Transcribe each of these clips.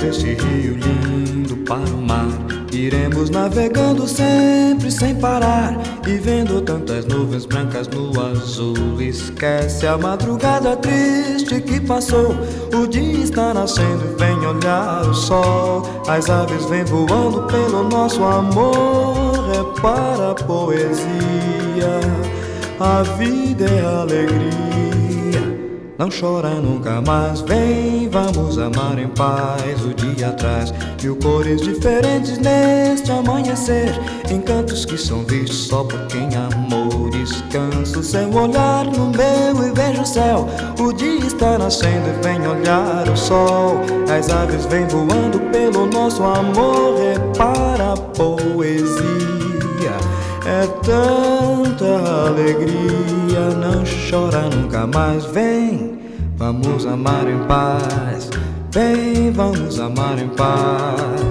Cruzaremos este rio lindo para o mar. Iremos navegando sempre sem parar e vendo tantas nuvens brancas no azul. Esquece a madrugada triste que passou. O dia está nascendo e vem olhar o sol. As aves vêm voando pelo nosso amor. É para a poesia, a vida é alegria. Não chora nunca mais, vem, vamos amar em paz. O dia traz mil cores diferentes neste amanhecer. Encantos que são vistos só por quem amou. Descanso seu olhar no meu e vejo o céu. O dia está nascendo e vem olhar o sol. As aves vêm voando pelo nosso amor. É para a poesia, é tanta alegria. Não chora nunca mais, vem, vamos amar em paz. Vem, vamos amar em paz.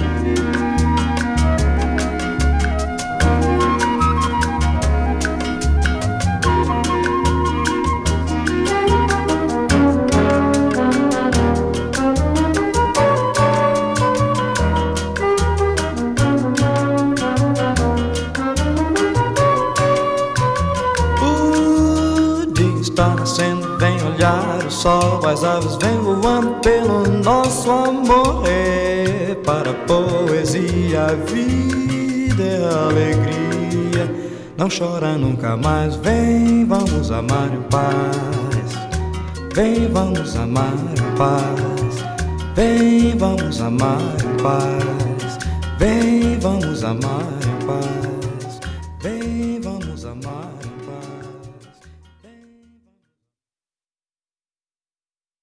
Está nascendo, vem olhar o sol. As aves vêm voando pelo nosso amor. É para a poesia, a vida é alegria. Não chora nunca mais, vem, vamos amar em paz. Vem, vamos amar em paz. Vem, vamos amar em paz. Vem, vamos amar em paz. Vem, vamos amar.